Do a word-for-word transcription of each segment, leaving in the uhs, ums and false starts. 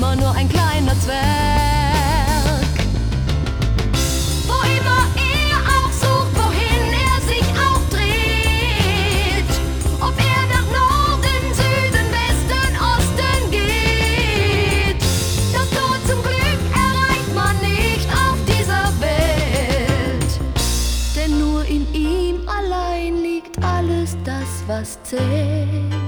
immer nur ein kleiner Zwerg. Wo immer er auch sucht, wohin er sich auch dreht, ob er nach Norden, Süden, Westen, Osten geht, das Tor zum Glück erreicht man nicht auf dieser Welt, denn nur in ihm allein liegt alles das, was zählt.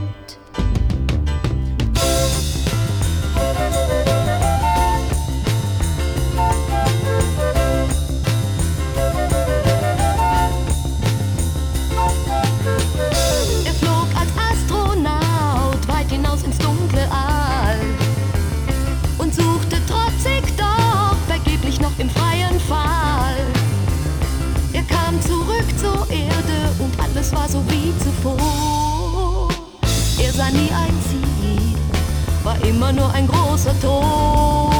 Er flog als Astronaut weit hinaus ins dunkle All und suchte trotzig, doch vergeblich noch im freien Fall. Er kam zurück zur Erde und alles war so wie zuvor. Er sah nie ein Ziel, war immer nur ein großer Tor.